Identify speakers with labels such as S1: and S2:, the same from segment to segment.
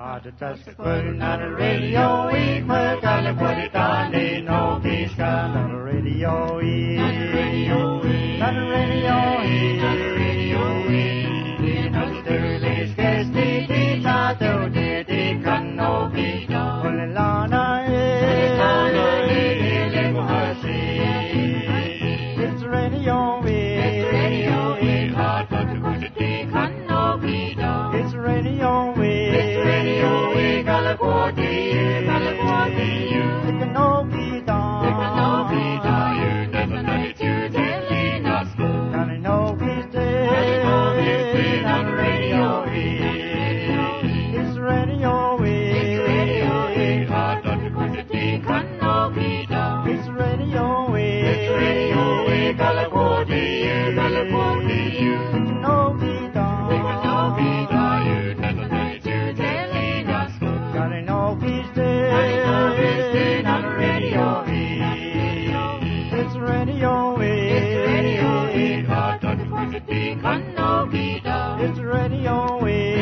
S1: Not a radio, we were gonna put it on the no peace. Not a radio, not a radio, not a radio, not a radio. Not a dirty, scarcely teach out to the can no be done. Well, Lana, it's radio, it's radio, hard but to go to the can no be done. It's radio, it's radio, California, California. It can no be done. It can no be done. You never know it, you tell not school. Can I know he's dead? Can I know he's dead on radio? It's radio, it's radio, hard not to go to the can no be done. It's radio, California, California. It can no be done. It can no be done. You never know it, you tell not school. Can I know he's dead? Can I know he's dead on radio? It's radio, it's radio, hard not to go to the can no be done. It's radio,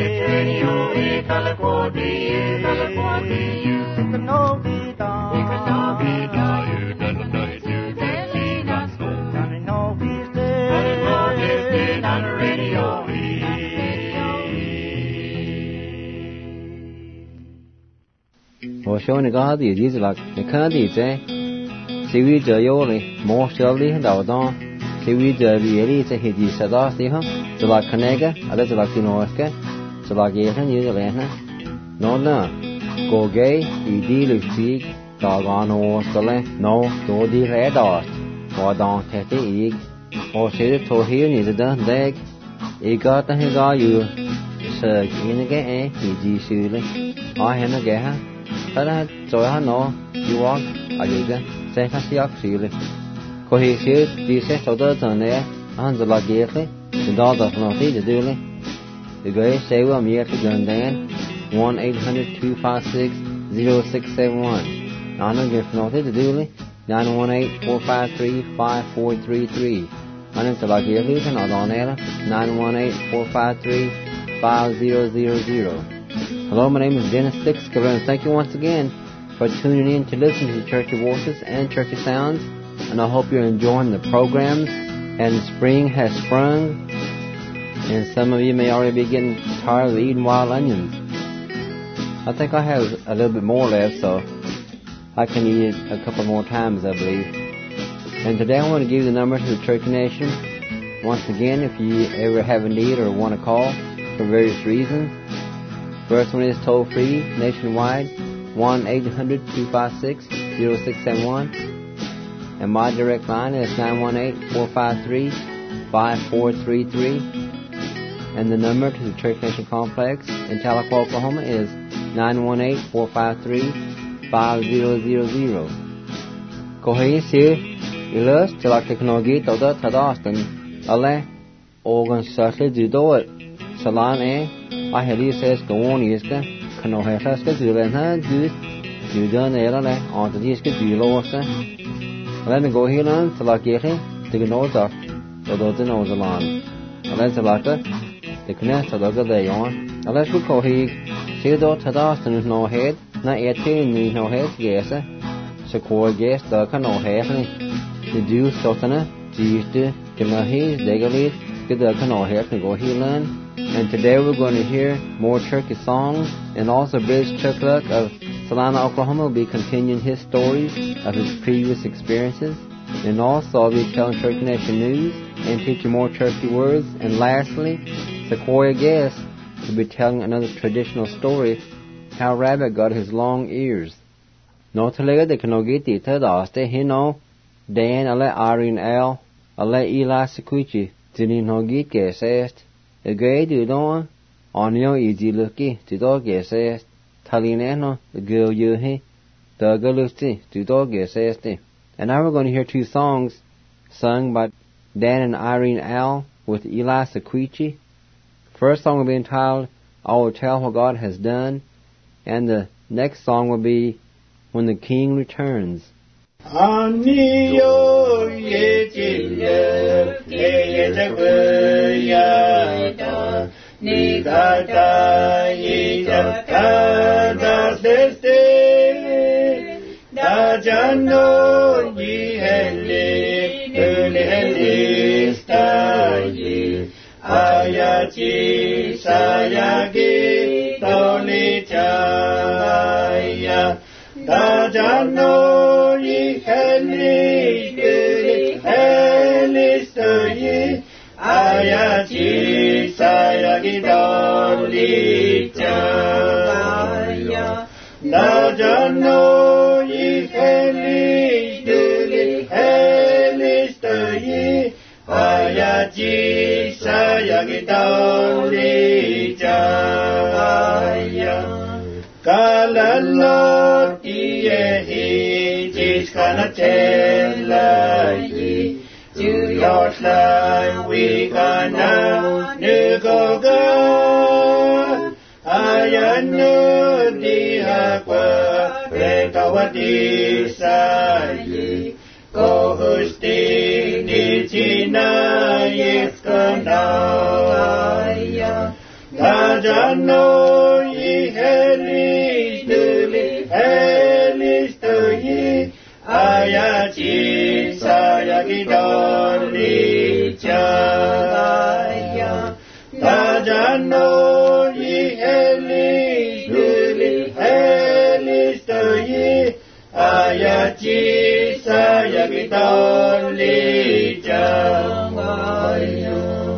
S1: California, California. It can no be done. It can no be done. You never know it, you tell not school. Can I know he's dead? Can I know he's dead on radio?
S2: Or showing the God, the Jesus like the candy, say, see we do yoli, more surely, and our dawn, see we do really to hit you said off the hum, so like Canega, a little like the Northca, so like Yelton, you the Lana. No, go gay, you deal with seek, dog on or stole, no, do the red art, or don't take the egg, or say the toe here near the leg, he got the higa you, sir, in the gay, he surely, I had a gay. But so I know you walk, I did it, say, I see up to you. Cohesive, these set of the turn there, and the luggage, the dog of nothing to do. The great say, well, me at the gun then, 1-800-256-0671. I don't give nothing to do. 918-453-5433. And it's the luggage, and on there, 918-453-5000. Hello, my name is Dennis Dixcover, and thank you once again for tuning in to listen to Churchy Voices and Churchy Sounds. And I hope you're enjoying the programs. And spring has sprung, and some of you may already be getting tired of eating wild onions. I think I have a little bit more left, so I can eat it a couple more times, I believe. And today I want to give you the number to the Churchy Nation. Once again, if you ever have a need or want to call for various reasons. First one is toll-free, nationwide, 1-800-256-0671. And my direct line is 918-453-5433. And the number to the Church Nation Complex in Tahlequah, Oklahoma is 918-453-5000. Kohei si ilus tilak teknologi toda tadastan ale organ certainly do do it. Salan I had says go on yeska kano haska dulen do you done erale on the yeska do losa. Let me go here on tilak yeke to know that the nose along. Let's like the connect to the day on. Let's go he see do tadastan is no head, not yet need no head, yes. So call guess the cano hair the do sotana, Tuesday, Kamahi, Degalit, get the cano hair to go here learn. And today we're going to hear more Turkey songs, and also British Chuckluck of Salina, Oklahoma will be continuing his stories of his previous experiences. And also I'll be telling Turkey Nation news and teaching more Turkey words. And lastly, Sequoia Guest will be telling another traditional story, how Rabbit got his long ears. No talega de kanogiti tadaste hino Dan ale Irene L ale Eli Sequoia didn't know get guessed. The gay do don on your easy looky to dog guessed. Talineno the girl you he the galusti to dog guessed. And now we're going to hear two songs sung by Dan and Irene L with Eli Sequoia. First song will be entitled I Will Tell What God Has Done, and the next song will be When the King Returns.
S1: Anio ye chille ye jagya da nigata ye jata da deste da jano ye hele staye ayachi sayagi toni chaya da jano ye hele staye ayachi sayagi toni chaya da jano ye hele staye ayachi sayagi toni chaya kalalo iye jiskana telayi to your fly we gonna nugoga ayanu dihakwa rekawati sayi kohusti nichina yeskanaya Tajano ye helis to ayachi sayagi doni chaya Tajano ye helis to ayachi sayagi doni chaya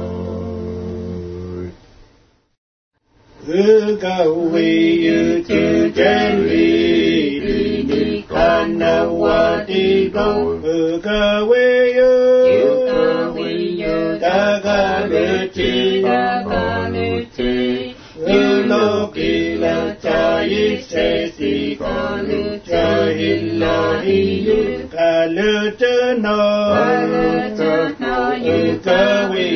S1: Ugawi to Jenri, Kanawati go, Ugawi Tagaluti, Ulokila Tayi Sesi, Kaluta Kalutano, Ugawi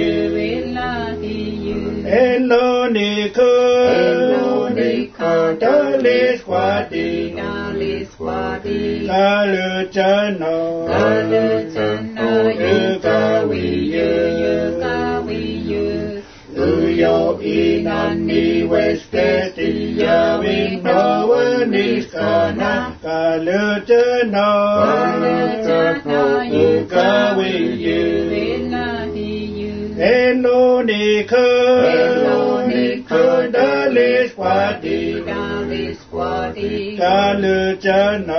S1: Elonico, Dalis Wadi, Kalutano, Uyo inani westeti yawi no niskana, Kalutano, Elonico, Dalis Wadi, Kalutano,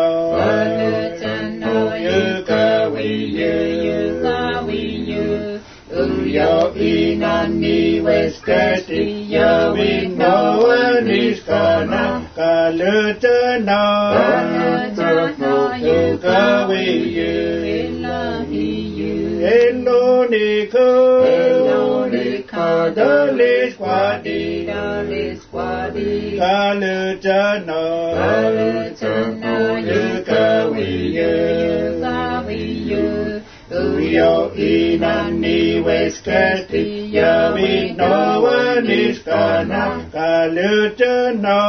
S1: Uyo inani westeti yawi no niskana, Kalutano, Elonico, Dalis Wadi, Kalutano, Uyo inani westeti yawi no niskana, Kalutano,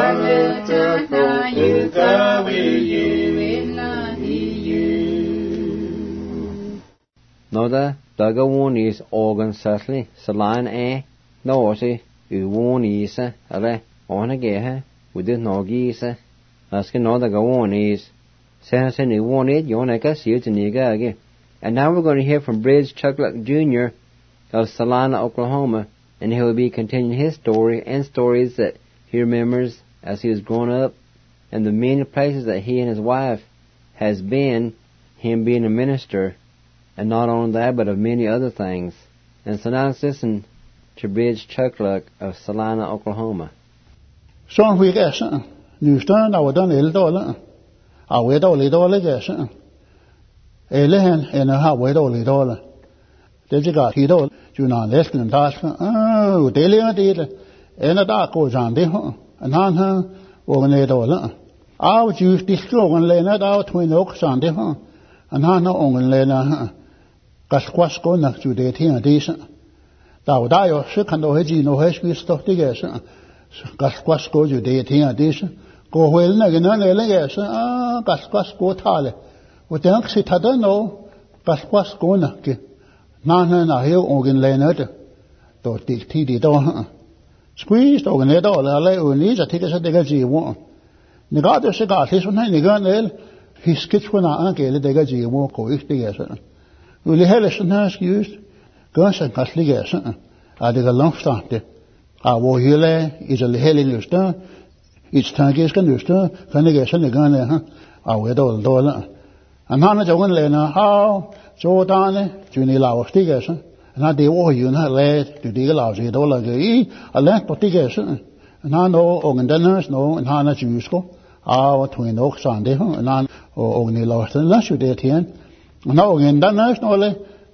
S2: Noda daga wonis organ certainly salan nosi wonisa ale ona geha with nogisa asking noda ga wonis sahasen wonit yonaka siutiniga again. And now we're going to hear from Bridge Chuckluck Jr. of Salina, Oklahoma, and he will be continuing his story and stories that he remembers as he was growing up and the many places that he and his wife has been, him being a minister, and not only that, but of many other things. And so now let's listen to Bridge Chuckluck of Salina, Oklahoma.
S3: So we guess, you stand our done $1. I wait $1 guess. Elehen and a half wait $1. Did you got $2? You know, less than task. Oh, daily I did. And a dark goes on there, and on her, over $8. I would use this girl and lay that out twin oaks on there, and on no only lay that. Gasquasco next to the tea decent. Thou die or sick and no hedgy no hesky stuff to guess. Gasquasco you de tea decent. Go well again on the legas. Gasquasco tale. With the oxy tada no, Pasquas gona ke nana na heel organ lenert to ti do squeeze organ do la le uni ja tika sa dega ji wo ni ga de se ga this na ni ga nel his sketch na an ke le dega ji wo ko ich dega sa uli hele na excuse ga sa ka sliga sa a de ga langstante a wo hele is a hele nusta it's tages kan nusta kan ge sa ni ga ne ha a we do la an hana jogan le na ha so da ne ju ni la wo stiga sa na de wo yu na le du de la ji do la ge I a le to tiga sa na no organ donors no an hana ju sko a wo twin ok san de na organ ni la sa la shu de tien na organ donors no le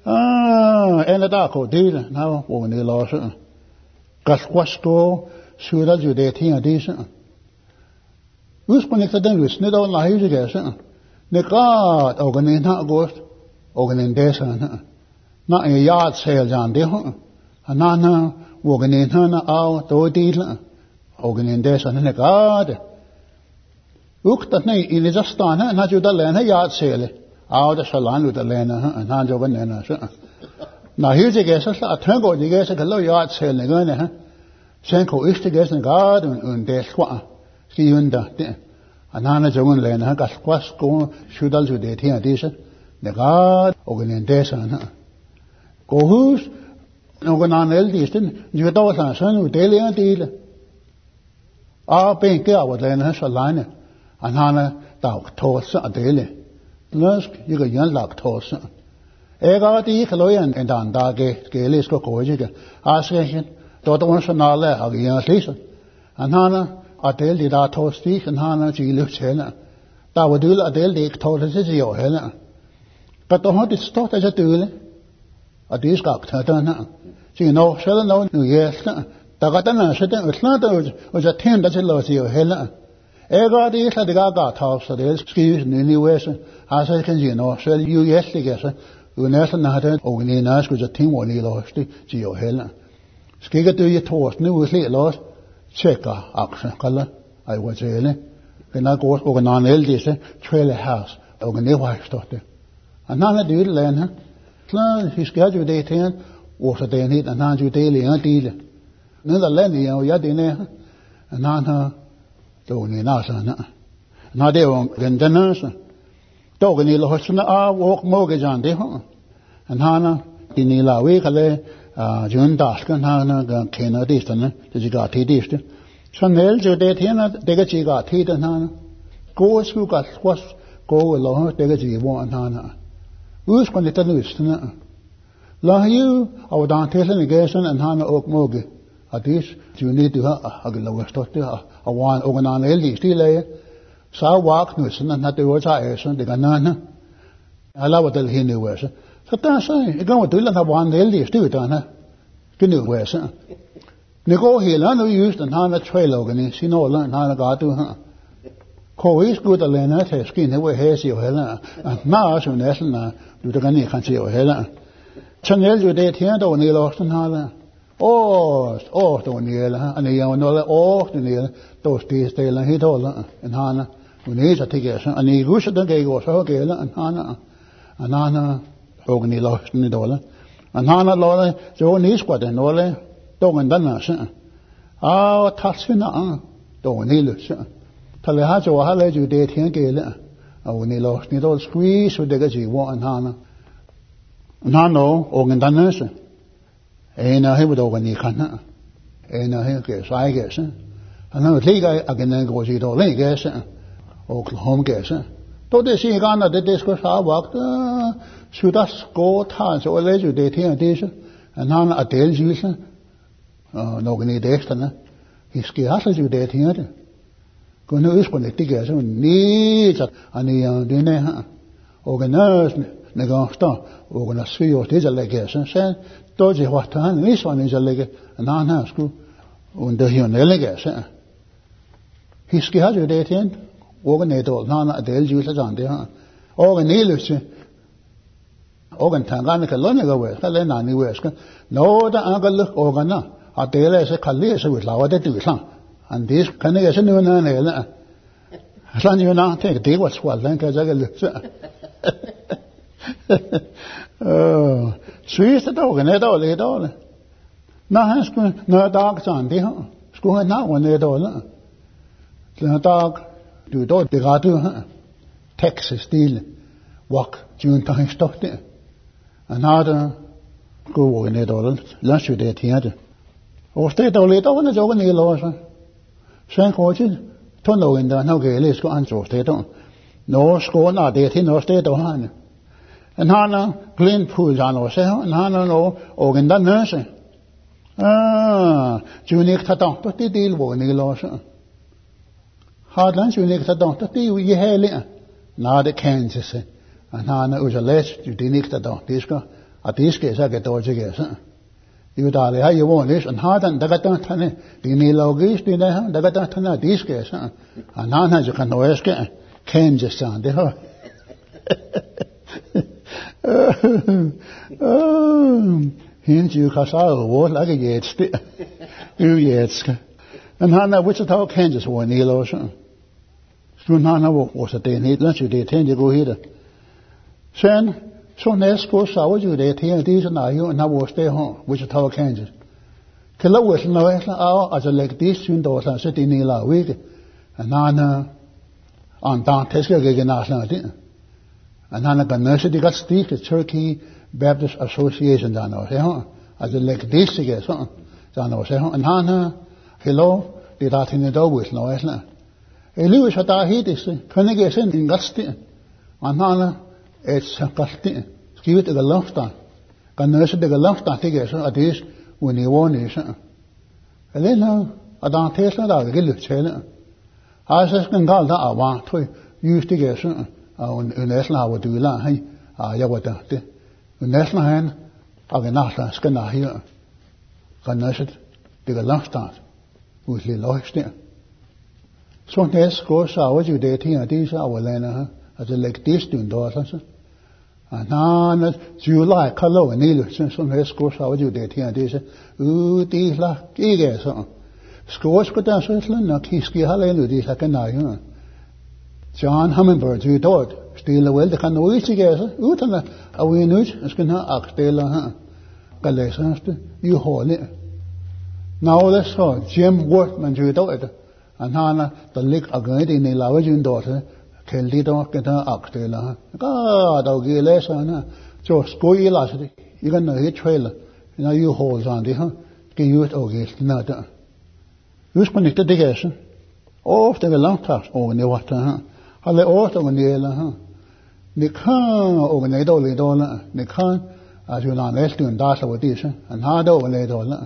S3: en da ko de na organ ni la sa gas kwasto shu da ju de tien de sa us connected den wis ne do la hi ge sa ne ka organ ni na gost organ in de sa na e yaad sel jan de ho anana organ in na au to de la organ in de sa ne ka de uk ta nei in ja sta na ju da le na yaad sel au da salan lu da le na na jo ban na sa na hi ge sa sa thang go ge sa ka lo yaad sel ne ga ne ha sen ko is ge sa ga un de kwa si yun da de anana jo le na ka kwas ko shu dal ju de thi a de sa ne ga organ in de sa na go hus organ an el disten ju do sa san u de le de le a pe ke a wa le na sa la ne anana ta to sa de le nus ye ga yan la to sa e ga di khlo yan en dan da ge le sko ko je ge a se hin do do sa na le a ge yan se sa anana a de le da to sti anana ji lu che na ta wa du la de le to le se ji yo he na ka to ha di sto ta ja du le a dis ga ta ta na ji no shel no nu ye sa ta ga ta na se ta usna ta o ja ten da che lo si yo he la e ga di sa de ga ta sa de excuse ni we sa a sa ken ji no shel yu ye se ge sa u na sa na ta o ni na sku ja tin wo ni lo sti ji yo he la ske ga tu ye to ni u le lo cheka action kala ai wa je le ke na go o na el di se trailer house o ga ne wa sto te anana du le na Klar, his schedule de ten was a day need and not you daily and deal. Neither Lenny or Yadine and Nana don't need us. Not they won't then dinners. Dog in the Hosuna walk mortgage on the home. And Hana in the La Weekale, June Dask and Hana Kena distant, the Gigati distant. Some else you did here, they got Gigati and Hana. Go as who got was go along, they got G1 and Hana. Us kon dit lust na la yu aw dan tesen gesen an hana ok moge adis you need to agla wastot a wan oganan eli stile sa wak nus na te wa sa esen de ganana ala wadal hinu wesa sa ta sai igan wa dulan wan eli stu ta na kinu wesa ne go hela no use an hana trail ogani sino la hana ga tu ha ko is good a lena te skin he we he si o hela na so nesen na du da gani kan si o hela chanel ju de tien do ni lo san hala do ni la ani ya no la ni do sti ste la hi do la en hana ni sa te ge san ani gu sa da ge go so ge la en hana anana do ni lo ni do la an hana lo la jo ni squad no le do ngan dan na sa a ta sina do ni lu sa Tale ha jo ha le ju de tien ge le a ni lo ni do squeeze de ge ji wo an hana na no organ dan ne se e na he do ga ni kan na e na he ge sai ge se ana le ga a ge na go ji do le ge se o home ge se to de si ga na de sko sa wa su da sko ta so le ju de tien de se an hana a del ji se no ge ni de sta na his ge ha ju de tien de Kono is kon ik tige so ni chat ani de ne ha organis ne ga sta organis fio te ja lege sen to je wa ta ni so ni ja lege na na sku und de hier ne lege sen hiski ha de ten organ do na na del ju sa jan de ha organ ni lu se organ ta ga ne ka lo ne ga we ka le na ni we ska no da an ga lu organ na a de le se khali se we la wa de tu sa and this kan jeg sådan noget andet eller sådan jo nok tænker det var swal den kan jeg ikke Swiss the dog and all it all. Now has no dogs on the school now when they all. The dog do dog the gatu Texas deal walk June time stopped there. Another go in it all. Lunch with it here. Or stay all it all in the dog and the laws. Shank watches. Tono in the Nogales go answer state on. No score not there, no state on. And Hana clean pools on ourselves, and Hana no organ done nursing. Junior Taton, but the deal won't need loss. Hard lunch, Junior Taton, but the we hail it. Now the Kansas, and Hana was a less, you didn't Taton, this go. At this case, I get dodgy guess. You darling, how you want this, and hard and the Gatan, the Nilogis, the Gatan, this case, and Hana, you can always get Kansas on the Hint you casal war like a yet you yet and Hannah Wichita Kansas war Neil Ocean. Soon Hannah was a day need lunch you did tend to go here. Sen so next go sour you there these and I you and I will stay home, Wichita Kansas. Killa was no hour as a like this soon doors and sitting in a week and Hannah on down Tesla again last night. And Hannah University got stick the Turkey Baptist Association down there. As a like this again, down there. And Hannah, hello, did that in the dog with no Island. A Lewis had I hit this, can I get in Gusty? And Hannah, it's a Gusty. Give it to the Lofton. Can nurse the Lofton together at this when you want it. And then I don't taste that I'll get it. I says, can call that I want to use together. National would do that, hey, Yawata. National hand, I can not ask a here. Can nurse it, take a long start with the lodge there. So, next course, I was you dating at this hour, Lena, as a like this doing daughters. And now, July, color, and neither, since some next course, I was you dating at this, these like, eagers. Scores could answer, no, Kiski, hallelujah, these like a night. John Hummingbird, you thought, still well, the can always together, Utana, a winch, as can have Axtela, Galesans, you hold it. Now let's go, Jim Workman, you thought, and Hannah, the lick again in the Lavagin daughter, Kelly don't get her Axtela. God, I'll give less on her. So, school elastic, you can know hit trailer, you hold on the huh, give you it okay, not that. You connect the digression. Oh, they will long task over the water, huh? Alle åter og næler her. Ni kan og nej dårlig dårlig. Ni kan at jo når næsten en dag så var det så. Han har dårlig dårlig.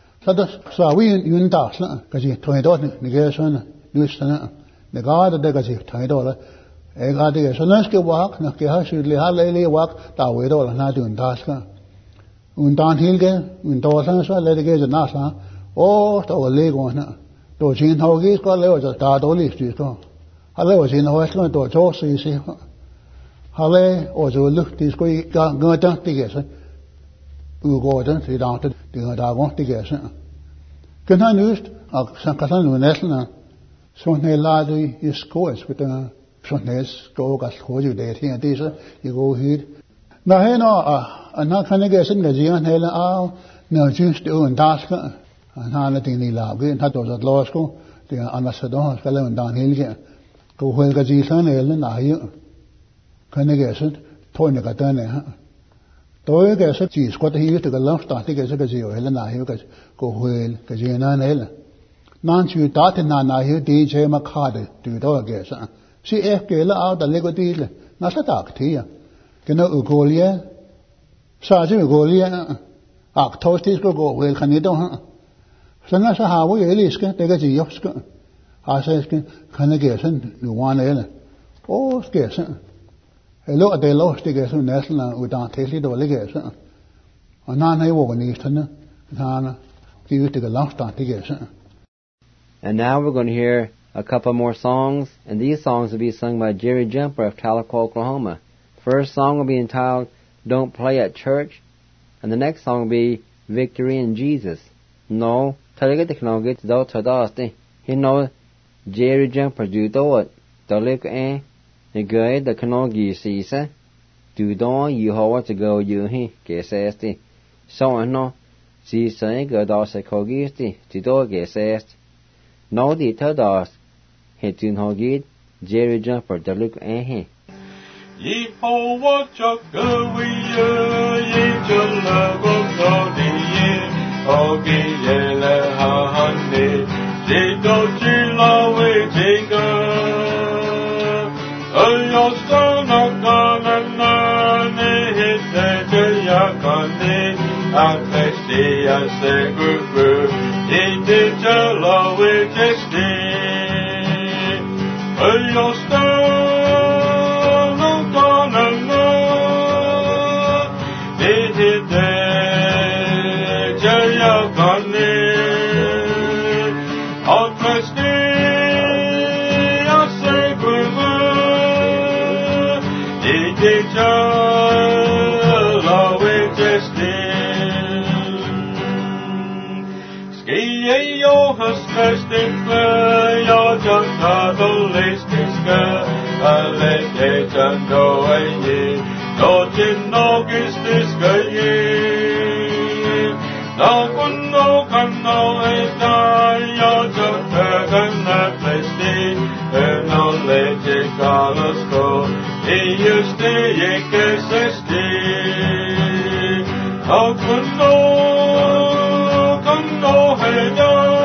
S3: Så vi en dag så kan sige tog dårlig. Ni kan sådan lysten. Ni gør det kan sige tog dårlig. Jeg gør det så når skal walk når skal have sydlig har lige walk der var dårlig når du en dag så. En dag hele en dag så lad det gå så næsten. Der var lægerne. Der sin hauge skal lave så der dårlig styr. Alle var sin højskole, der tog sig i sig. Alle også lugt, de skulle gøre det, det gør sig. Udgår den, det er der er rundt, det gør sig. Kan han just, og så kan han nu næsten, sådan her lader du i skås, sådan her skås, hurtigt det her, det er så, i går hit. Når han når kan ikke sådan, at sige, han heller af, når synes det uden dasker, han har det i laget, han har dog så låsko, det er ambassadør, skal lave en dag hele her. Go huelga jisan ellen ayo. Kan ikke så tøjne ka dane ha. Tøje ka så ji skot hi det ka loft da det så ka ji ellen ayo ka go huel ka jina nel. Nan chu da te na na hi de je ma kha de du do ka så. Si ke la au da le go di le. Na sa tak thi ya. Ke no ugolia. Sa ji ugolia. Ak thos ti go huel kan ni do ha. Så na sa ha wo ye li ska det ka ji yok ska. Asaskin kan ikke sådan nu one eller skal sådan hello at det lov stikker sådan næsten udan til lidt og ligger sådan og når han var nisterne han givet det loftet det gør sådan.
S2: And now we're going to hear a couple more songs, and these songs will be sung by Jerry Jumper of Tahlequah, Oklahoma. First song will be entitled Don't Play at Church, and the next song will be Victory in Jesus. No, Tahlequah technology to today. He knows Jerry Jumper do it. The look the good the technology sees. Du don Yehovah to go you he, gesesti. So no, si saying God as a cogisti, to do gesest. No the tadas, hetun hogid, Jerry Jumper, the look he.
S1: Yehovah Chakawi, Yejala Gogodi, Ogi Yela Hahane, Jito Chila Wejinga, Ayostana Kanana, Hite Yakane, Akesti Asegu, Yejala Wejesti, Ayostana. Jag jantado listiska, aleke jando aye, dojin nogistiska ye. Nakuno kano eta, jag jantado listi, no leche galasko, iuste yeke sesti. Nakuno kano heja.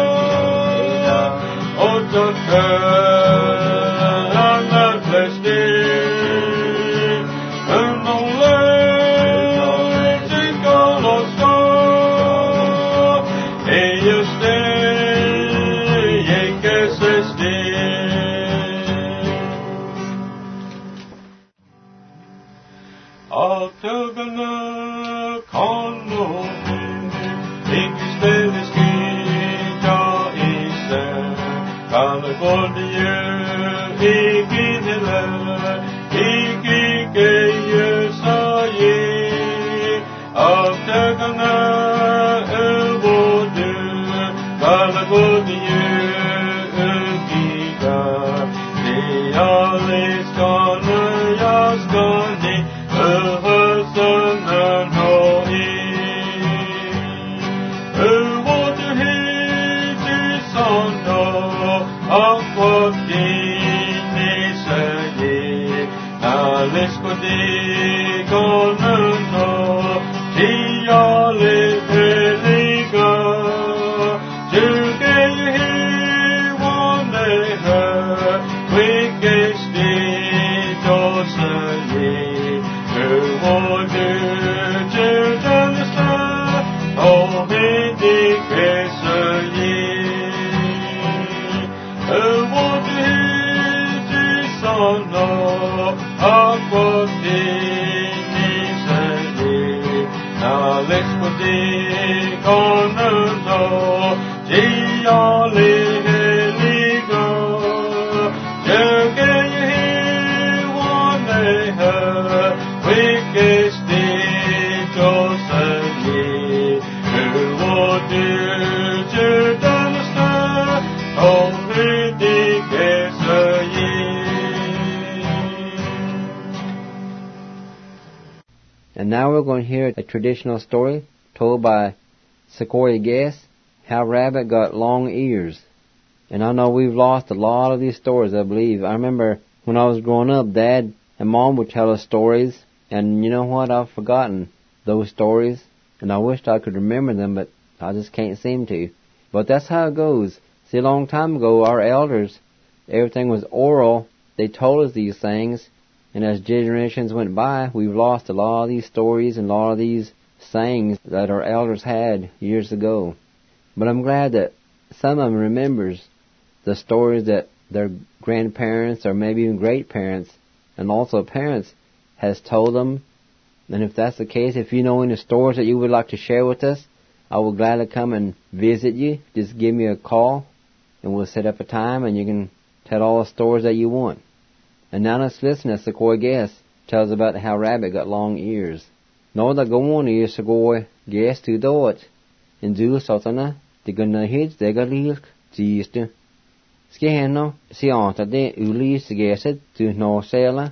S2: And now we're going to hear a traditional story told by Sequoia Guess, how Rabbit got long ears. And I know we've lost a lot of these stories, I believe. I remember when I was growing up, Dad and Mom would tell us stories, and you know what? I've forgotten those stories, and I wished I could remember them, but I just can't seem to. But that's how it goes. See, a long time ago, our elders, everything was oral. They told us these things. And as generations went by, we've lost a lot of these stories and a lot of these sayings that our elders had years ago. But I'm glad that some of them remembers the stories that their grandparents or maybe even great-parents and also parents has told them. And if that's the case, if you know any stories that you would like to share with us, I will gladly come and visit you. Just give me a call and we'll set up a time and you can tell all the stories that you want. And now let's listen as Sequoia Guess tells about how Rabbit got long ears. Nå da gåen I Sequoia Guess to do it. In du satana, de gonna hit de galilk, tiste. Ske heno, si anta de ulis gesset to no sela,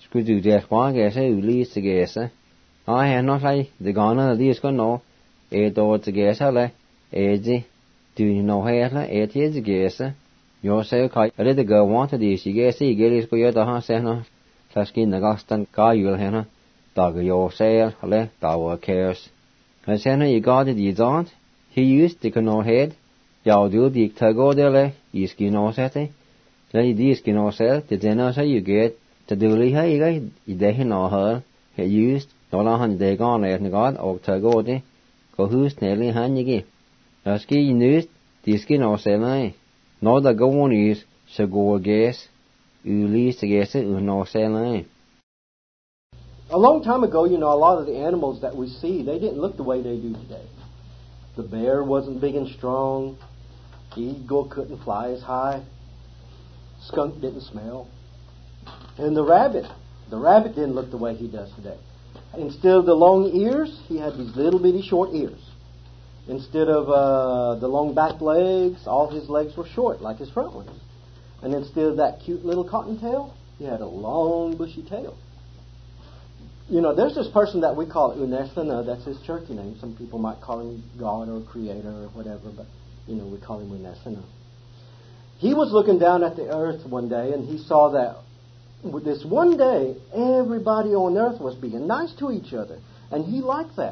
S2: Scudu death one guess, least to guess. I had not like the gunner of these no, door to guess, Eddie, do you know how it is a guess? Yourself, I let the girl wanted this, you guess, he get his go the house, Taskin the Gaston, Kyle Henna, dog yourself, Tower cares. And Senna, you got it, you don't. He used to no head, Yaw do the Tago dele, you skin no setting. Lady D skin no set, the dinner say you get, to do Lee Hay, you day no her, he used, no long day gone at God, or Tago de, go who's nearly hand you give. Now ski news, the skin no set, no the go on is, so go guess, you least to guess it, no set.
S4: A long time ago, a lot of the animals that we see, they didn't look the way they do today. The bear wasn't big and strong. Eagle couldn't fly as high. Skunk didn't smell. And the rabbit didn't look the way he does today. Instead of the long ears, he had these little bitty short ears. Instead of the long back legs, all his legs were short, like his front ones. And instead of that cute little cottontail, he had a long bushy tail. There's this person that we call Unesana, that's his Cherokee name. Some people might call him God or Creator or whatever, but, we call him Unesana. He was looking down at the earth one day, and he saw that with this one day, everybody on earth was being nice to each other, and he liked that.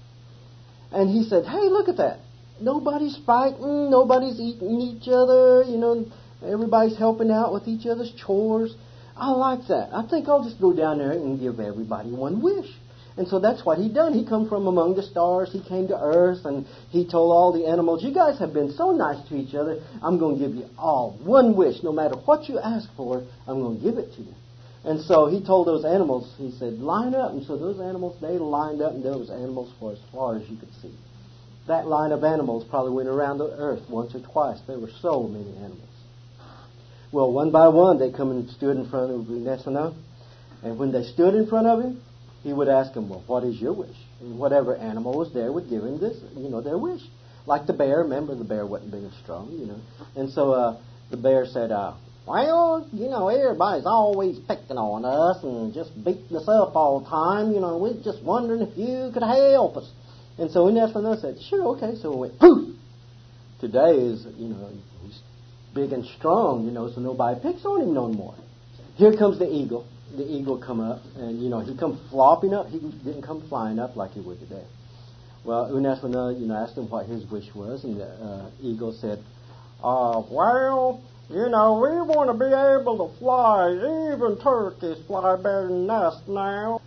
S4: And he said, hey, look at that. Nobody's fighting, nobody's eating each other, everybody's helping out with each other's chores. I like that. I think I'll just go down there and give everybody one wish. And so that's what he done. He come from among the stars. He came to earth, and he told all the animals, you guys have been so nice to each other, I'm going to give you all one wish. No matter what you ask for, I'm going to give it to you. And so he told those animals, he said, line up. And so those animals, they lined up, and there was animals for as far as you could see. That line of animals probably went around the earth once or twice. There were so many animals. Well, one by one, they come and stood in front of Unesana. And when they stood in front of him, he would ask them, well, what is your wish? And whatever animal was there would give him this, their wish. Like the bear. Remember, the bear wasn't big and strong, And so the bear said, well, everybody's always picking on us and just beating us up all the time. We're just wondering if you could help us. And so Unesana said, sure, okay. So we went, poof! Today is, he's big and strong, so nobody picks on him no more. Here comes the eagle. The eagle come up, and, he come flopping up. He didn't come flying up like he would today. Well, Unesana, asked him what his wish was, and the eagle said, well, we want to be able to fly. Even turkeys fly better than us now.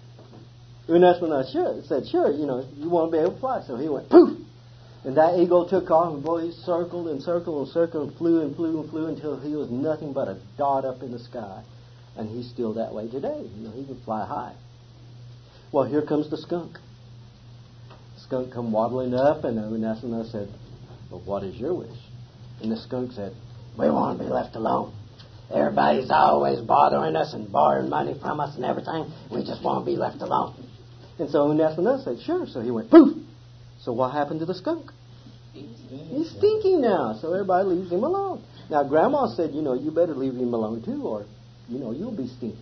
S4: Unesana said, sure, you want to be able to fly. So he went, poof! And that eagle took off, and boy, he circled and circled and circled and flew and flew and flew until he was nothing but a dot up in the sky. And he's still that way today. He can fly high. Well, here comes the skunk. The skunk come waddling up, and Unesana said, well, what is your wish? And the skunk said, we want to be left alone. Everybody's always bothering us and borrowing money from us and everything. We just want to be left alone. And so Unesana said, sure. So he went, poof! So what happened to the skunk? He's stinking now, so everybody leaves him alone. Now, Grandma said, you better leave him alone too, or, you'll be stinky.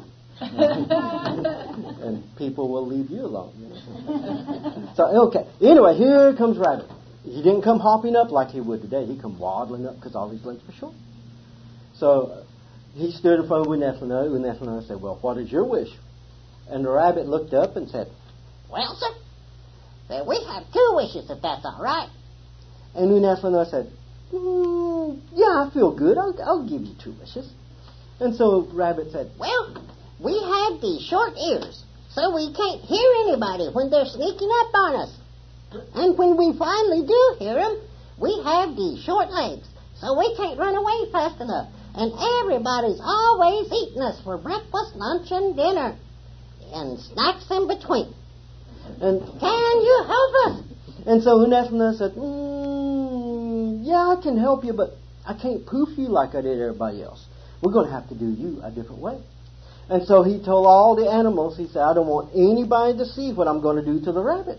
S4: And people will leave you alone. So, okay. Anyway, here comes Rabbit. He didn't come hopping up like he would today. He come waddling up because all his legs were short. So he stood in front of Unesana. Unesana said, well, what is your wish? And the rabbit looked up and said,
S5: well, sir, we have 2 wishes, if that's all right.
S4: And Unesana said, yeah, I feel good. I'll give you 2 wishes. And so Rabbit said,
S5: well, we have these short ears, so we can't hear anybody when they're sneaking up on us. And when we finally do hear them, we have these short legs, so we can't run away fast enough. And everybody's always eating us for breakfast, lunch, and dinner, and snacks in between.
S4: And
S5: can you help us?
S4: And so Unesana said, yeah, I can help you, but I can't poof you like I did everybody else. We're going to have to do you a different way. And so he told all the animals, he said, I don't want anybody to see what I'm going to do to the rabbit.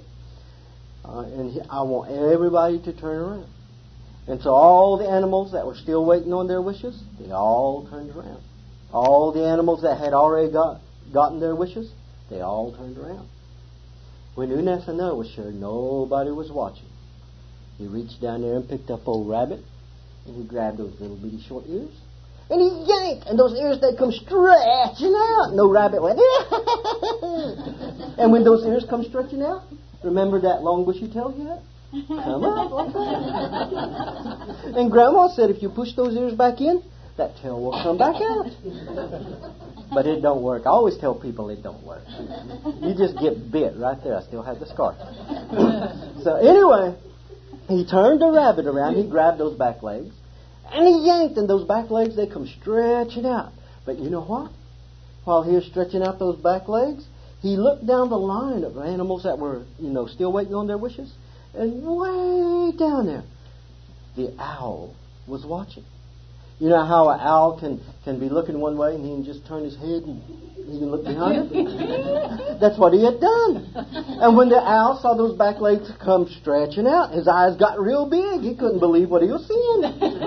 S4: I want everybody to turn around. And so all the animals that were still waiting on their wishes, they all turned around. All the animals that had already got gotten their wishes, they all turned around. When Unethanah was sure nobody was watching, he reached down there and picked up old Rabbit, and he grabbed those little bitty short ears, and he yanked, and those ears, they come stretching out. And the rabbit went, and when those ears come stretching out, remember that long bushy tail he had? Come out like that. And Grandma said if you push those ears back in, that tail will come back out. But it don't work. I always tell people it don't work. You just get bit right there. I still have the scar. So anyway, he turned the rabbit around. He grabbed those back legs, and he yanked, and those back legs, they come stretching out. But you know what? While he was stretching out those back legs, he looked down the line of animals that were, still waiting on their wishes. And way down there, the owl was watching. You know how an owl can be looking one way and he can just turn his head and he can look behind him? That's what he had done. And when the owl saw those back legs come stretching out, his eyes got real big. He couldn't believe what he was seeing.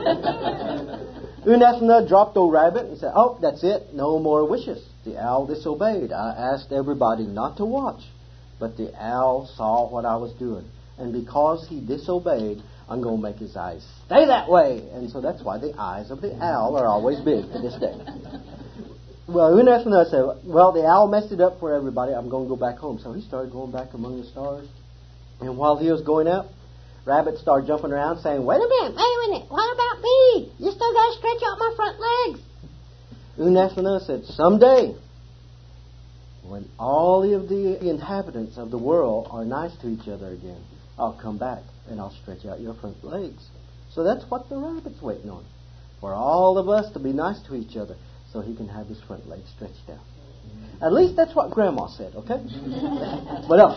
S4: Unethanah dropped old Rabbit and said, "Oh, that's it. No more wishes." The owl disobeyed. I asked everybody not to watch, but the owl saw what I was doing. And because he disobeyed, I'm going to make his eyes stay that way. And so that's why the eyes of the owl are always big to this day. Well, Unethanah said, well, the owl messed it up for everybody. I'm going to go back home. So he started going back among the stars. And while he was going up, Rabbit started jumping around saying, wait a minute. What about me? You still got to stretch out my front legs. Unethanah said, someday, when all of the inhabitants of the world are nice to each other again, I'll come back and I'll stretch out your front legs. So that's what the rabbit's waiting on. For all of us to be nice to each other so he can have his front legs stretched out. At least that's what Grandma said, okay? What else?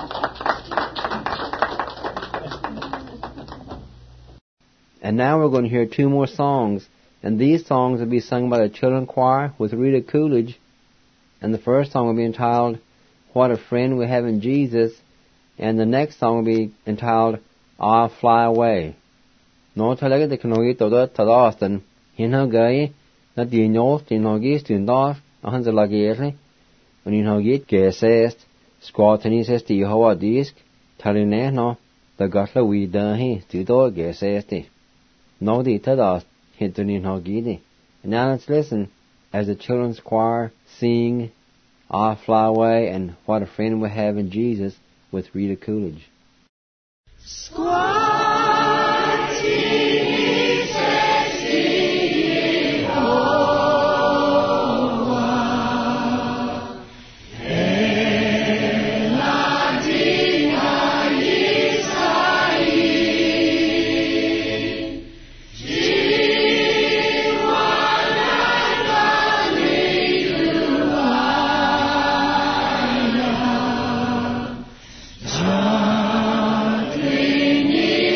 S2: And now we're going to hear 2 more songs. And these songs will be sung by the children's choir with Rita Coolidge. And the first song will be entitled, What a Friend We Have in Jesus. And the next song will be entitled, I'll Fly Away. No talaga de knogi toda tadastan. Hinha gai na dinos tinogi stundas ahanza lagere. When you get says, squatani says to Yehovah disk, taline no, the gatla we dahi, studo gesesti. No di tadas, hintunin hogidi. And now let's listen as the children's choir sing I'll Fly Away and What a Friend We Have in Jesus with Rita Coolidge.
S1: Thank you.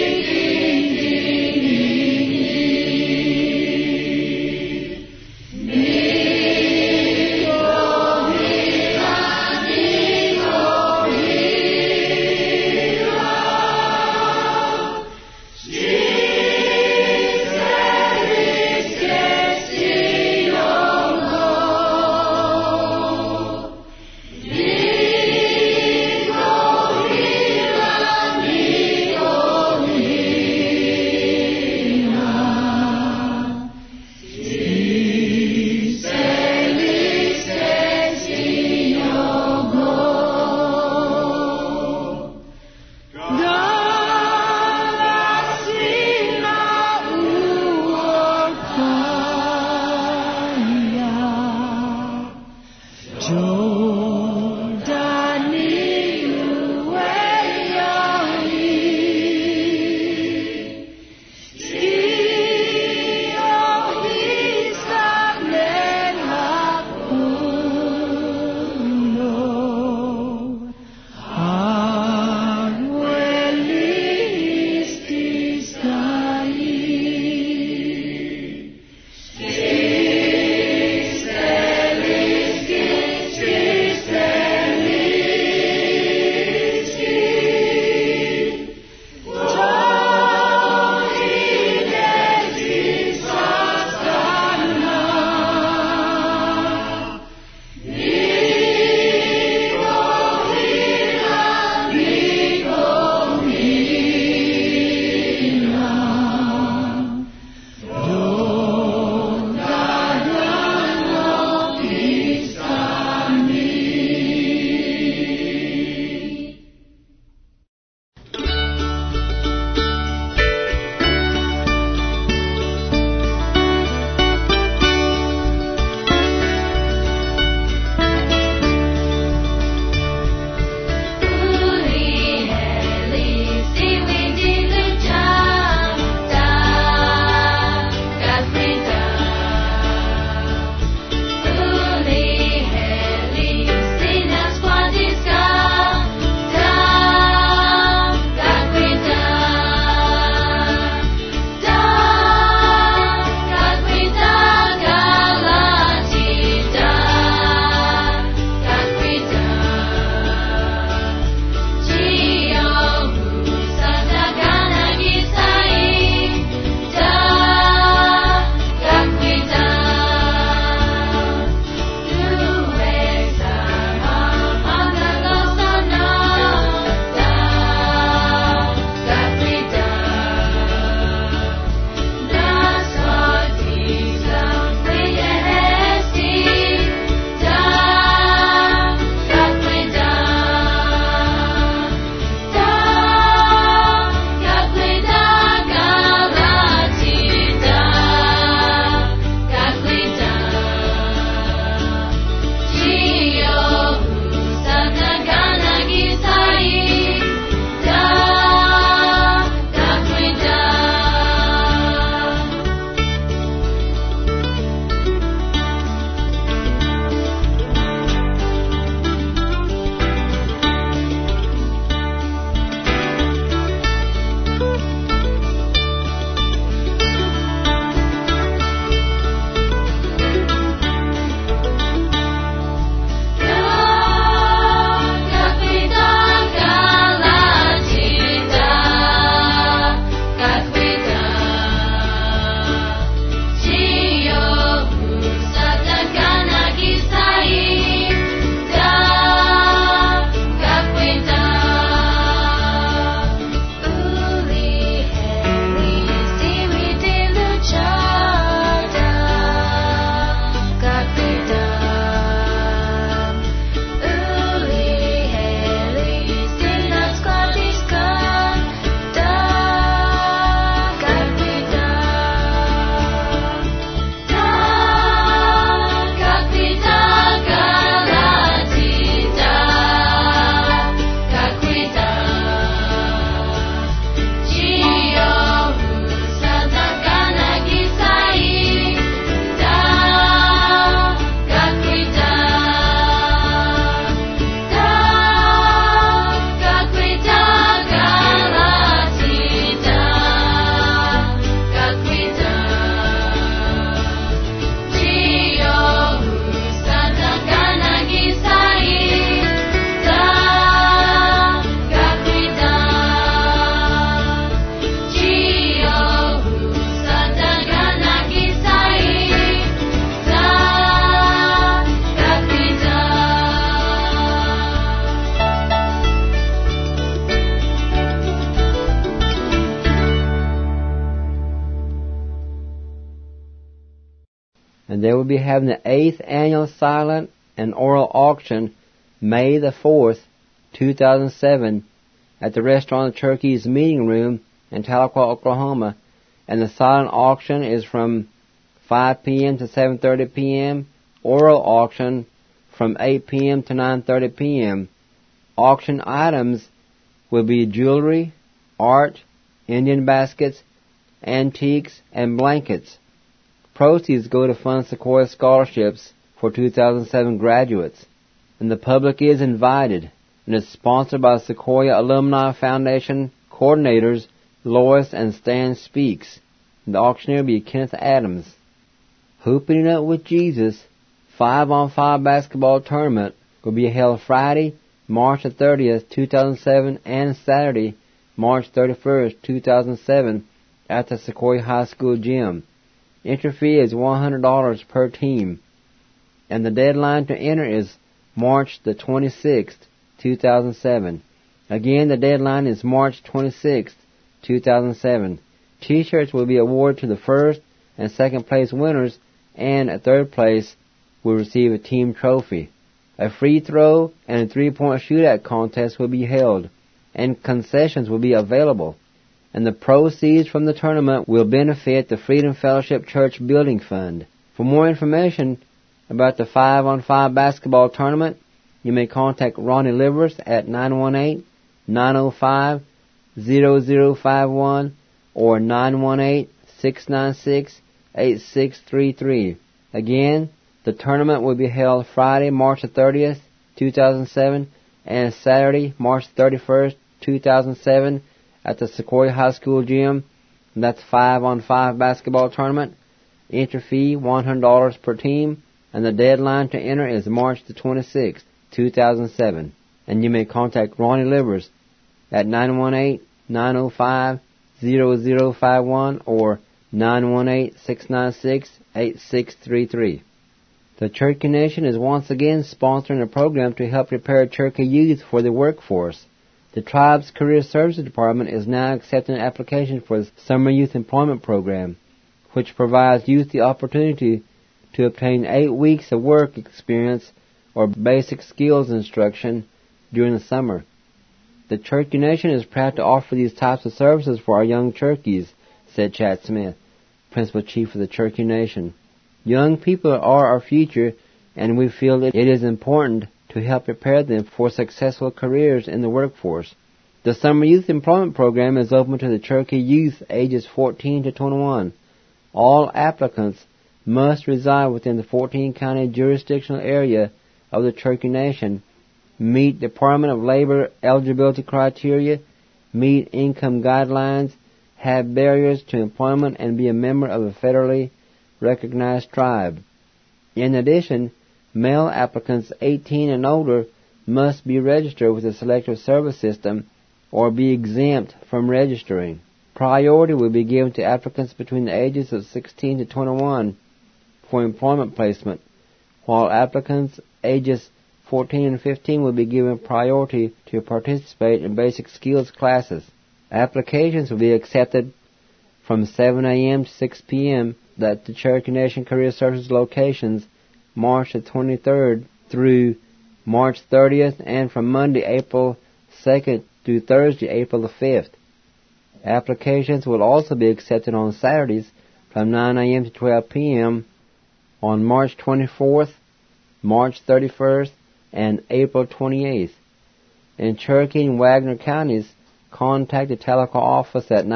S2: And they will be having the 8th annual silent and oral auction May the 4th, 2007 at the Restaurant of Turkey's meeting room in Tahlequah, Oklahoma. And the silent auction is from 5 p.m. to 7:30 p.m. Oral auction from 8 p.m. to 9:30 p.m. Auction items will be jewelry, art, Indian baskets, antiques, and blankets. Proceeds go to fund Sequoia scholarships for 2007 graduates. And the public is invited, and it's sponsored by Sequoia Alumni Foundation coordinators Lois and Stan Speaks. And the auctioneer will be Kenneth Adams. Hooping It Up with Jesus 5-on-5 basketball tournament will be held Friday, March the 30th, 2007, and Saturday, March 31st, 2007, at the Sequoia High School gym. Entry fee is $100 per team, and the deadline to enter is March the 26th, 2007. Again, the deadline is March 26th, 2007. T-shirts will be awarded to the first and second place winners, and at third place will receive a team trophy. A free throw and a three-point shootout contest will be held, and concessions will be available. And the proceeds from the tournament will benefit the Freedom Fellowship Church Building Fund. For more information about the 5-on-5 basketball tournament, you may contact Ronnie Livers at 918-905-0051 or 918-696-8633. Again, the tournament will be held Friday, March the 30th, 2007, and Saturday, March 31st, 2007, at the Sequoia High School gym. And that's 5-on-5 basketball tournament. Entry fee $100 per team, and the deadline to enter is March the 26th, 2007. And you may contact Ronnie Livers at 918-905-0051 or 918-696-8633. The Cherokee Nation is once again sponsoring a program to help prepare Cherokee youth for the workforce. The tribe's Career Services Department is now accepting applications for the Summer Youth Employment Program, which provides youth the opportunity to obtain 8 weeks of work experience or basic skills instruction during the summer. The Cherokee Nation is proud to offer these types of services for our young Cherokees, said Chad Smith, Principal Chief of the Cherokee Nation. Young people are our future, and we feel that it is important to help prepare them for successful careers in the workforce. The Summer Youth Employment Program is open to the Cherokee youth ages 14 to 21. All applicants must reside within the 14-county jurisdictional area of the Cherokee Nation, meet Department of Labor eligibility criteria, meet income guidelines, have barriers to employment, and be a member of a federally recognized tribe. In addition, male applicants 18 and older must be registered with the Selective Service System or be exempt from registering. Priority will be given to applicants between the ages of 16 to 21 for employment placement, while applicants ages 14 and 15 will be given priority to participate in basic skills classes. Applications will be accepted from 7 a.m. to 6 p.m. at the Cherokee Nation Career Services locations March the 23rd through March 30th, and from Monday, April 2nd through Thursday, April the 5th. Applications will also be accepted on Saturdays from 9 a.m. to 12 p.m. on March 24th, March 31st, and April 28th. In Cherokee and Wagner counties, contact the Tahlequah office at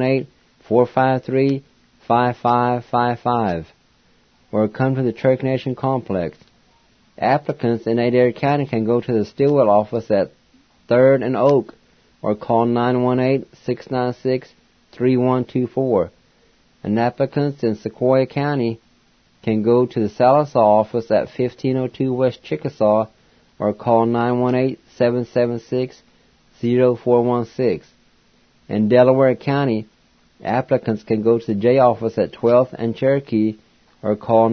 S2: 918-453-5555 or come to the Cherokee Nation Complex. Applicants in Adair County can go to the Stillwell office at 3rd and Oak or call 918-696-3124. And applicants in Sequoia County can go to the Sallisaw office at 1502 West Chickasaw or call 918-776-0416. In Delaware County, applicants can go to the J office at 12th and Cherokee or call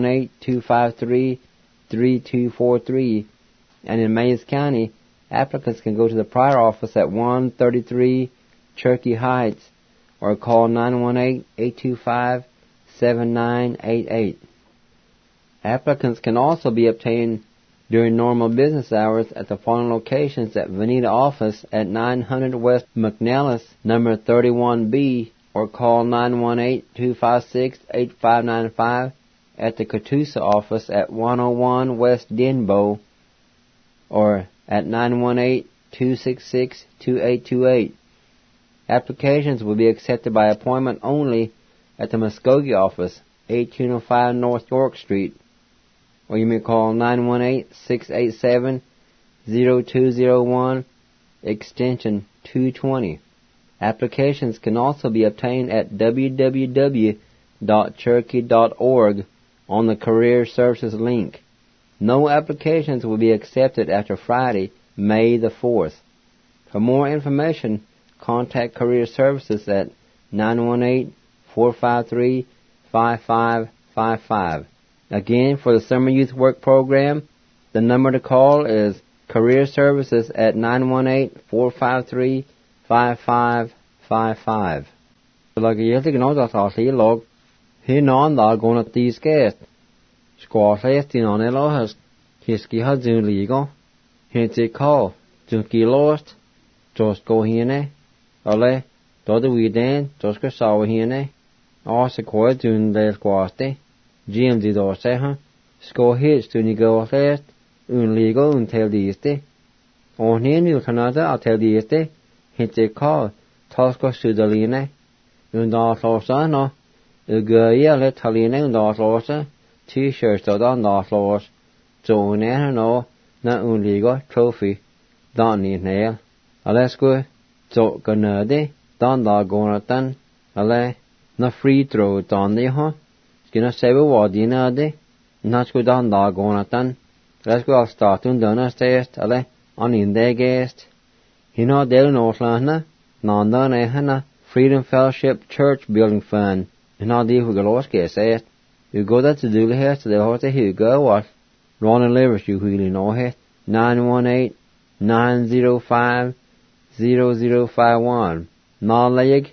S2: 918-253-3243. And in Mayes County, applicants can go to the Pryor office at 133 Cherokee Heights or call 918-825-7988. Applicants can also be obtained during normal business hours at the following locations: at Veneta office at 900 West McNellis, number 31B, or call 918-256-8595, at the Catoosa office at 101 West Denbo, or at 918-266-2828. Applications will be accepted by appointment only at the Muskogee office, 1805 North York Street, or you may call 918-687-0201, extension 220. Applications can also be obtained at www.cherokee.org on the Career Services link. No applications will be accepted after Friday, May the 4th. For more information, contact Career Services at 918-453-5555. Again, for the Summer Youth Work Program, the number to call is Career Services at 918-453-5555. Like you think know that I see log he non da going at these guests. Squash last in on elo has his ski has in legal. Hence a call. Junkie lost. Just go here. Ole, do the we then, just go saw here. Also quite doing the squash. Jim did all say, huh? Score hits to go first, legal until the day. On here, you Canada, I'll tell the day. Hit a call, Tosco Sudaline, Losa, Uguia, let Talina, Losa, T-shirts on Los, Joan, no, not legal, trophy, Donny nail. Alaska, so Ganade, Don Gonatan, Ale, no free throw, Donny, huh? Skina sebe wadina de, nachko dan da gonatan. Let's go start donna stest, ale, on in de guest. Hino del norslana, nanda nehana, Freedom Fellowship Church Building Fund. Hino di hugaloske says, you go that to do the hair to the horse who go what? Ron and Livers you really know it. 918-905-0051. Nalleg,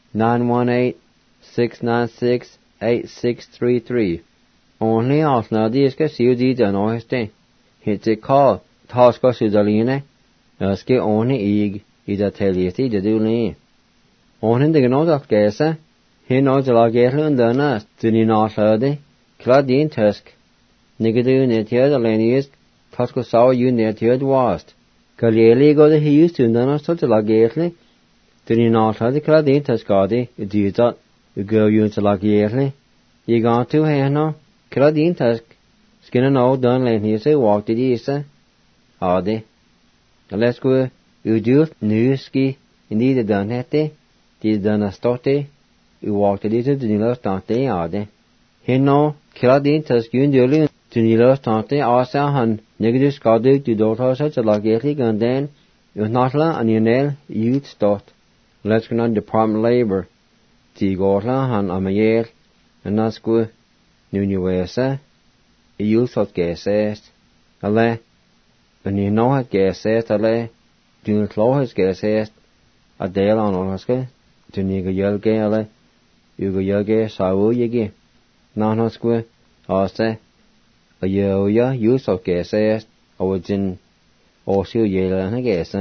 S2: 918-696-8633. Only oss now the ska see you done oheste. Hit a call. Taska Sudaline. Aske only ig. Ida telliti de duli. Only the gnose of gesa. He knows the lagerl and the nest. Dini not herde. Claudine tusk. Nigadu netia the lanius. Taska saw you netia wast. Kalieli go the he used to the nest to the lagerli. Dini not herde Claudine tuskadi. You did that. You go you to lagerli. You got to hano. Claudine tusk. Skinner no done lane here say walk did he say? Ade. Let's go. You do new ski. Indeed the done hette. Did done a stote. You walked it to the Nilo Stante ade. He no Claudine tusk you do to Nilo Stante asa han negative scadu to daughter such a lageti and then you not la and you nail youth start. Let's go on Department Labor. Tigorla han amayer and that's go. New Wesa. You thought gases, ale, and you know how gases, ale, do you know how gases, a dale on Oscar, do you go yell gale, you go yell saw ye, no square, or say, a ya, you thought gases, or in, or so yell and a gas,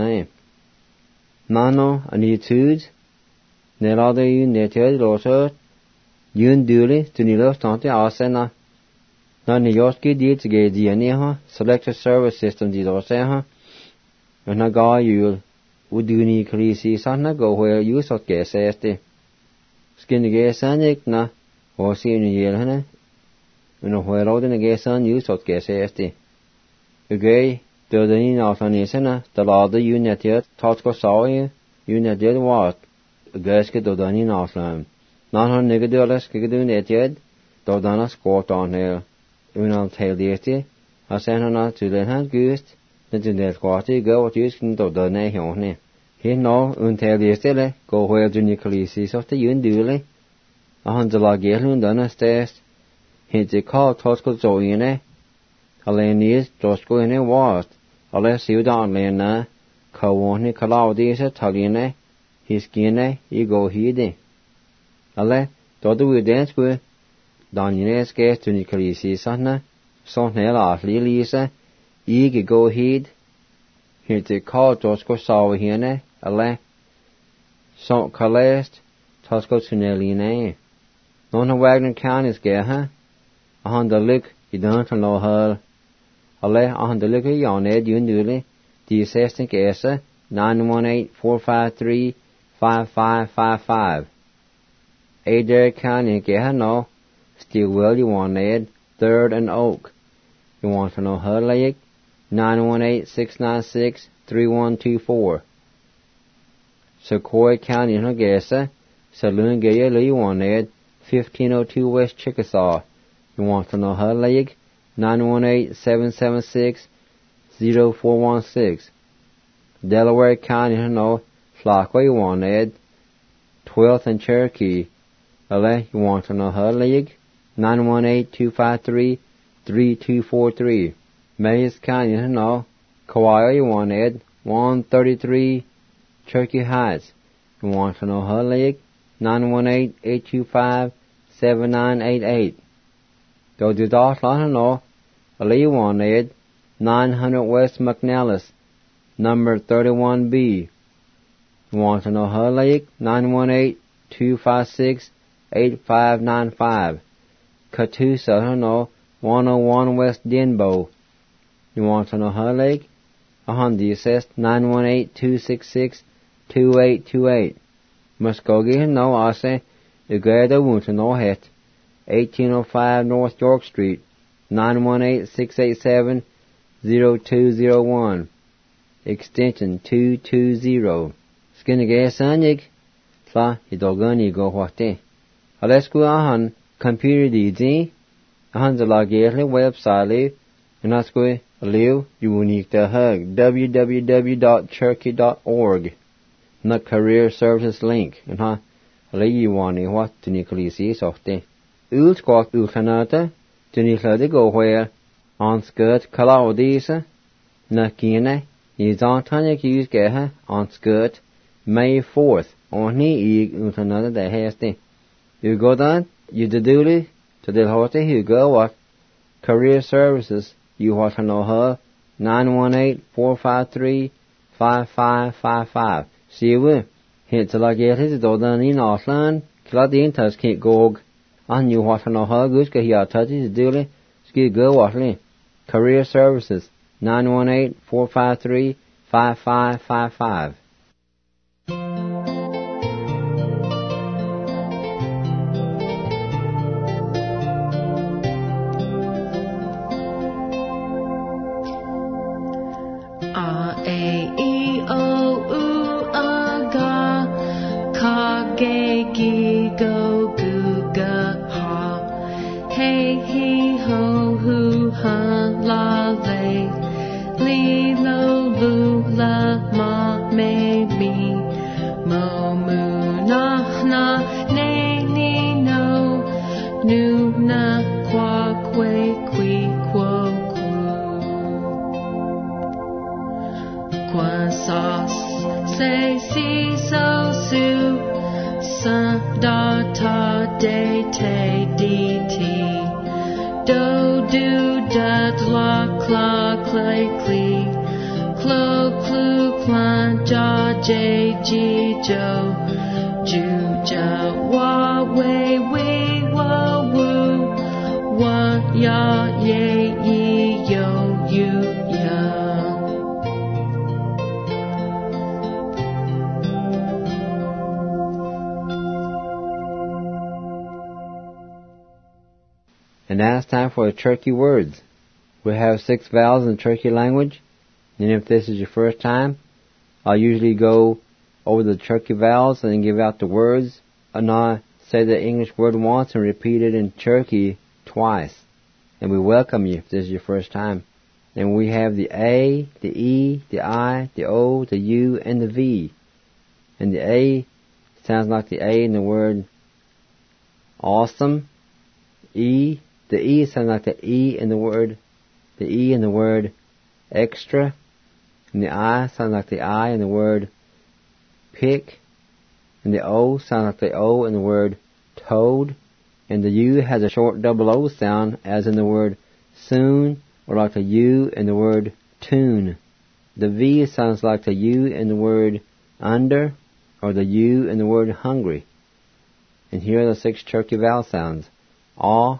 S2: Nano, and you tooth, near other you netted or you and duly, to Nilo Stante, Arsena. New Yorkski did to get the selected service system did also, and a guy you would do uniquely see some go where you thought gas este. Skin the gas and na, or see in the year, and where out in the gas and you thought gas este. Okay, the in alternation, the ladder you net yet, thought go saw you net did what? A gasket of done in Ausland. Not on negative, kick doing it yet, though done a squat on here. Unal tail deity, a senna to the hand gust, then to the squatty go what you can do the nehone. He no until the go where the nucleus of the unduli. A hundred lagelun done a stairs. Hit the call Tosco Zoine. A lanius, Tosco in a wast. A less you down lana. Kawani Kalaudis Italiane. His skinne, you go hide. A le, do we dance with. Dan Ines gets to nucleus sana. Sånt nela Lisa, Ige go heed, here to call Tosco saw hene, ale, Sont Calest, Tosco Tuneline. Nona Wagner County's geha, a Honda look, you don't know her. Ale, a Honda look at yon ed, you newly, the assistant Esa, 918-453-5555. Adair County geha no, still well you want ed, 3rd and Oak. You want to know her leg? 918-696-3124. Sequoia County in Augusta, Saloon Gaya Lee wanted 1502 West Chickasaw. You want to know her leg? 918-776-0416. Delaware County in know Flackway you wanted 12th and Cherokee. LA, you want to know her leg? 918-253-3243. Mayes County in know Kauai you wanted 133 Cherokee Heights. You want to know her leg? 918-825-7988. Go to Dot know Ali wanted 900 West McNellis, number 31B. You want to know her leg? 918-256-8595. Catoosa know 101 West Denbo. You want to know her leg? The assessed 918-266-2828. Muskogee no ase, you get a wound to no het. 1805 North York Street, 918-687-0201. Extension 220. Skinagay sanig, tla idogani go wate. Alesku ahan, computer DD, ahan the lagirly website, and asku live unique to hug www.cherokee.org. Not career services link, and ha, wani what to Nicolisi softe. Ulskok ulkanata, to Nicolade go where, on skirt Kalaodisa, Nakine, is on Tanya use geha, on skirt, May 4th, on ni eg ulkanata de heste. You go down, you the duty, to the hote, you go what? Career services, you want to know her, 918-453-5555. See you, hit to like it, do done in Ausland, Claudine touch can't go, and you want to know her, good, get here, touch it, duly, ski go, Watley. Career services, 918-453-5555. And now it's time for Cherokee words. We have 6 vowels in the Cherokee language, and if this is your first time, I'll usually go over the Cherokee vowels and give out the words, and I say the English word once and repeat it in Cherokee twice. And we welcome you if this is your first time. And we have the A, the E, the I, the O, the U, and the V. And the A sounds like the A in the word awesome. The E sounds like the E in the word extra. And the I sounds like the I in the word pick. And the O sounds like the O in the word toad. And the U has a short double O sound as in the word soon, or like the U in the word tune. The V sounds like the U in the word under, or the U in the word hungry. And here are the 6 Cherokee vowel sounds. A,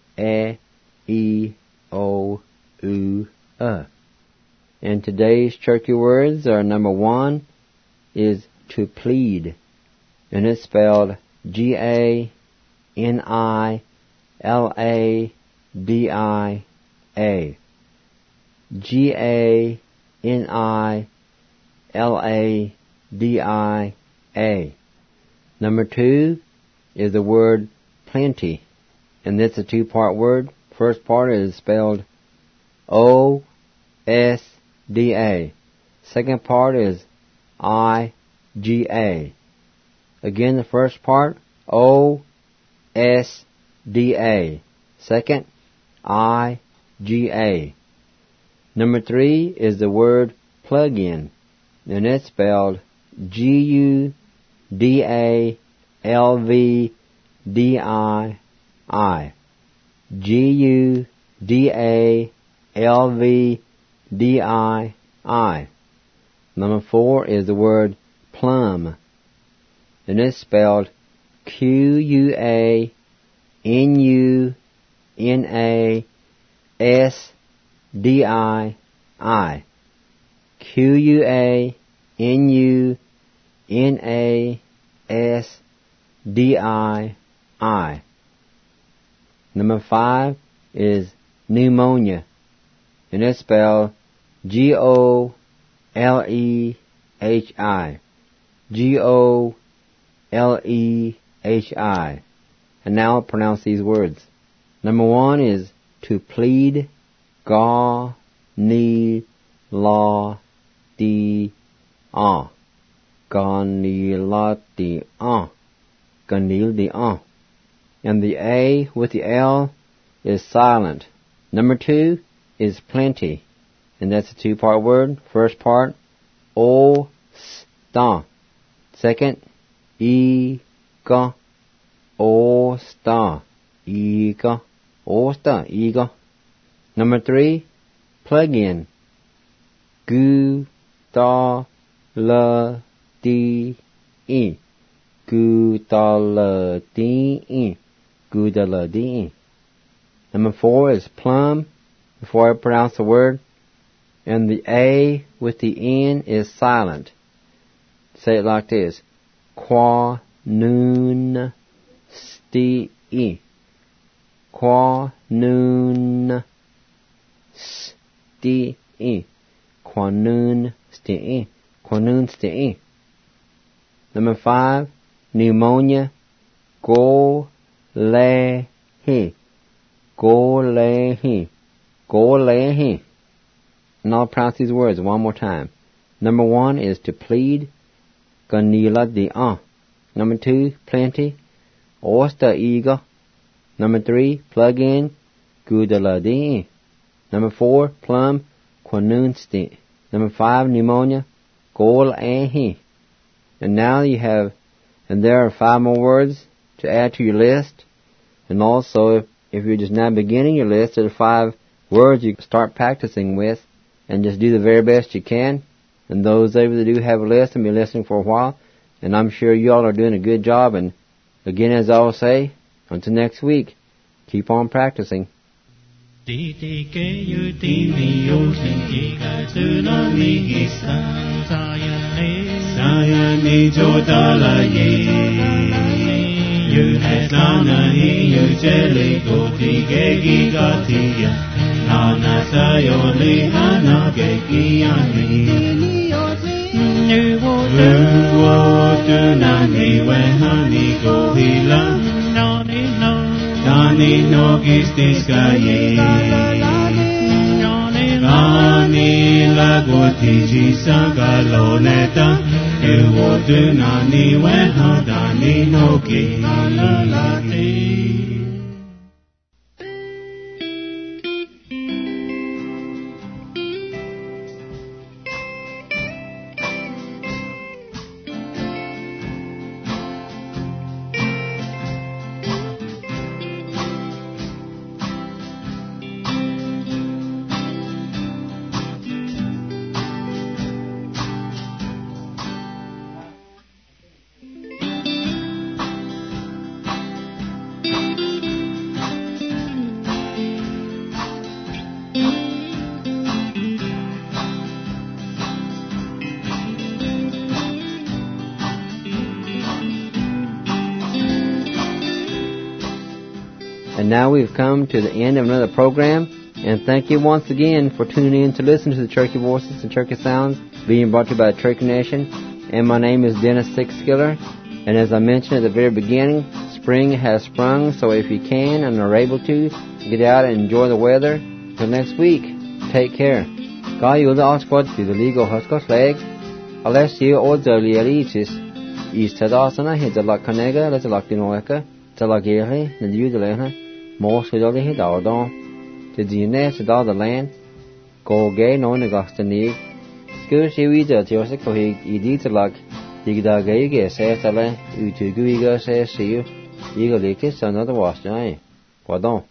S2: E, O, U, And today's Cherokee words are number 1 is to plead. And it's spelled G-A-N-I-L-A-D-I-A. G-A-N-I-L-A-D-I-A. Number 2 is the word plenty. And that's a 2-part word. First part is spelled O-S-D-A. Second part is I-G-A. Again, the first part, O-S-D-A. Second, I-G-A. Number 3 is the word plug-in, and it's spelled G-U-D-A-L-V-D-I-I. G-U-D-A-L-V-D-I-I. Number 4 is the word plum, and it's spelled Q-U-A-N-U-N-A-S-D-I-I. Q-U-A-N-U-N-A-S-D-I-I. Number 5 is pneumonia, and it's spelled G-O-L-E-H-I. G-O-L-E-H-I. And now I'll pronounce these words. Number 1 is to plead, ga, ni, la, di, ah. Ga, ni, la, di, ah. Ganil, di, ah. And the A with the L is silent. Number 2 is plenty, and that's a 2-part word. First part, o-sta. Second, e-ga, o-sta, e-ga, o-sta, e-ga. Number 3, plug in, gu, da, la, di, e. Gu, da, la, di, e. Gu, da, la, di, e. Number 4 is plum, before I pronounce the word, and the A with the N is silent. Say it like this. Qua, noon, sti, e. Qua, noon, sti, e. Qua, noon, sti, e. Qua, noon, sti, e. Number 5, pneumonia, go, le, he. Go, le, he. Go, le, he. And I'll pronounce these words one more time. Number 1 is to plead, ganila di ah. Number 2, plenty, osta ega. Number 3, plug in, gudala di. Number 4, plum, quanunsti. Number 5, pneumonia, gol ahi. And now you have, and there are 5 more words to add to your list. And also, if you're just now beginning your list, there are 5 words you can start practicing with, and just do the very best you can. And those of you that do have a list and been listening for a while, and I'm sure you all are doing a good job. And again, as I will say, until next week, keep on practicing.
S1: Nana sayoli anagekiyani Nuwo tunani wehani gohila Nani no gistiskaye Nani lagotiji sagaloneta Nuwo tunani wehadani no ki
S2: And now we've come to the end of another program. And thank you once again for tuning in to listen to the Cherokee Voices and Cherokee Sounds being brought to you by the Cherokee Nation. And my name is Dennis Sixskiller. And as I mentioned at the very beginning, spring has sprung, so if you can and are able to, get out and enjoy the weather. Until next week, take care. Guy, you'll ask what to the legal Huskos leg. Unless you order the elitis, is Tadasana, hit the Lacanega, let the Lacinoeca, Talagere, the Udalena, more Sidoli hit our dawn. To the nest of the land, go gay no negostani. Scoot you either to your sick for he eat luck. Digda gay says, Utuguiga says, see you. Eagle lick is another wash, pardon.